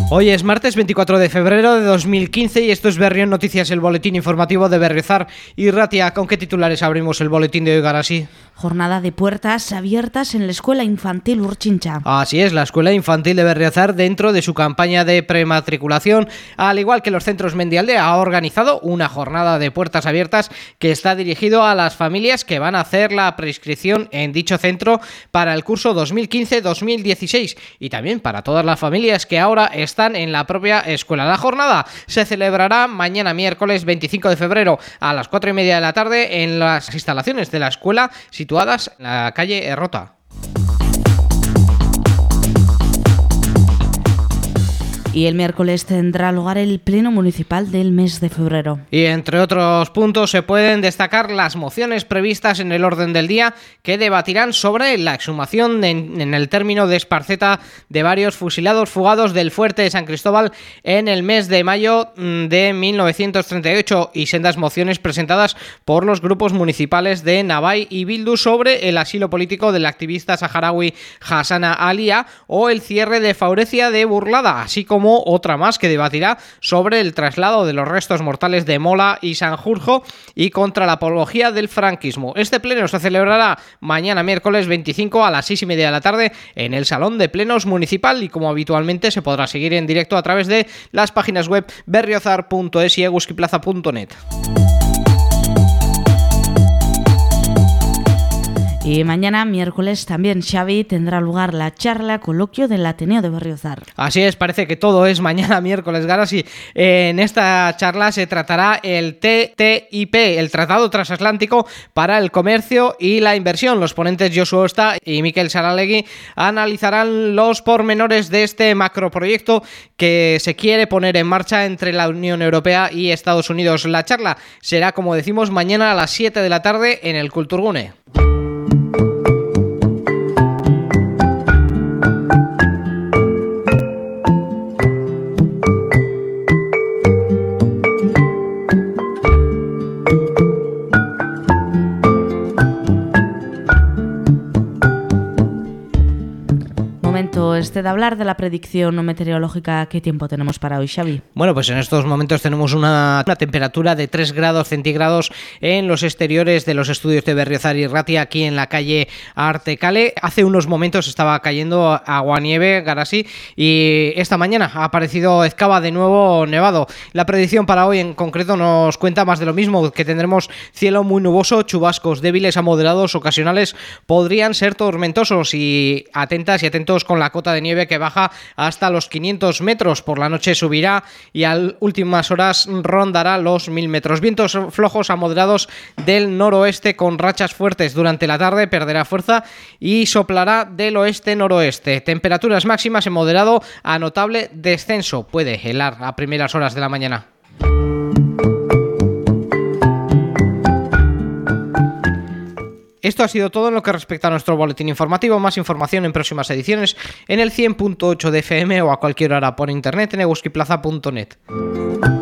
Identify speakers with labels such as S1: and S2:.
S1: Hoy es martes 24 de febrero de 2015 y esto es Berrión Noticias, el boletín informativo de Berriozar y Ratia. ¿Con qué titulares abrimos el boletín de hoy, Garasi?
S2: Jornada de puertas abiertas en la Escuela Infantil Urchincha.
S1: Así es, la Escuela Infantil de Berriozar, dentro de su campaña de prematriculación, al igual que los centros Mendialdea, ha organizado una jornada de puertas abiertas que está dirigido a las familias que van a hacer la preinscripción en dicho centro para el curso 2015-2016 y también para todas las familias que ahora están en la propia escuela. La jornada se celebrará mañana miércoles 25 de febrero a las 4:30 de la tarde en las instalaciones de la escuela situadas en la calle Errota.
S2: Y el miércoles tendrá lugar el Pleno Municipal del mes de febrero.
S1: Y entre otros puntos se pueden destacar las mociones previstas en el orden del día que debatirán sobre la exhumación en el término de Esparceta de varios fusilados fugados del fuerte de San Cristóbal en el mes de mayo de 1938 y sendas mociones presentadas por los grupos municipales de Navai y Bildu sobre el asilo político del activista saharaui Hassana Alia o el cierre de Faurecia de Burlada, así como otra más que debatirá sobre el traslado de los restos mortales de Mola y Sanjurjo y contra la apología del franquismo. Este pleno se celebrará mañana miércoles 25 a las 6:30 de la tarde en el Salón de Plenos Municipal y como habitualmente se podrá seguir en directo a través de las páginas web berriozar.es y eguskiplaza.net.
S2: Y mañana, miércoles, también, Xavi, tendrá lugar la charla coloquio del Ateneo de Berriozar.
S1: Así es, parece que todo es mañana miércoles, Garasi. En esta charla se tratará el TTIP, el Tratado Transatlántico para el Comercio y la Inversión. Los ponentes Josu Osta y Mikel Saralegui analizarán los pormenores de este macroproyecto que se quiere poner en marcha entre la Unión Europea y Estados Unidos. La charla será, como decimos, mañana a las 7 de la tarde en el Kulturgune.
S2: De hablar de la predicción meteorológica. ¿Qué tiempo tenemos para hoy, Xavi?
S1: Bueno, pues en estos momentos tenemos una temperatura de 3 grados centígrados en los exteriores de los estudios de Berriozar y Ratia, aquí en la calle Artecale. Hace unos momentos estaba cayendo aguanieve, Garasi, y esta mañana ha aparecido Ezkaba de nuevo nevado. La predicción para hoy en concreto nos cuenta más de lo mismo, que tendremos cielo muy nuboso, chubascos débiles a moderados ocasionales podrían ser tormentosos y atentas y atentos con la cota de nieve que baja hasta los 500 metros. Por la noche subirá y a últimas horas rondará los 1000 metros. Vientos flojos a moderados del noroeste con rachas fuertes. Durante la tarde perderá fuerza y soplará del oeste-noroeste. Temperaturas máximas en moderado a notable descenso. Puede helar a primeras horas de la mañana. Esto ha sido todo en lo que respecta a nuestro boletín informativo. Más información en próximas ediciones en el 100.8 de FM o a cualquier hora por internet en eguskiplaza.net.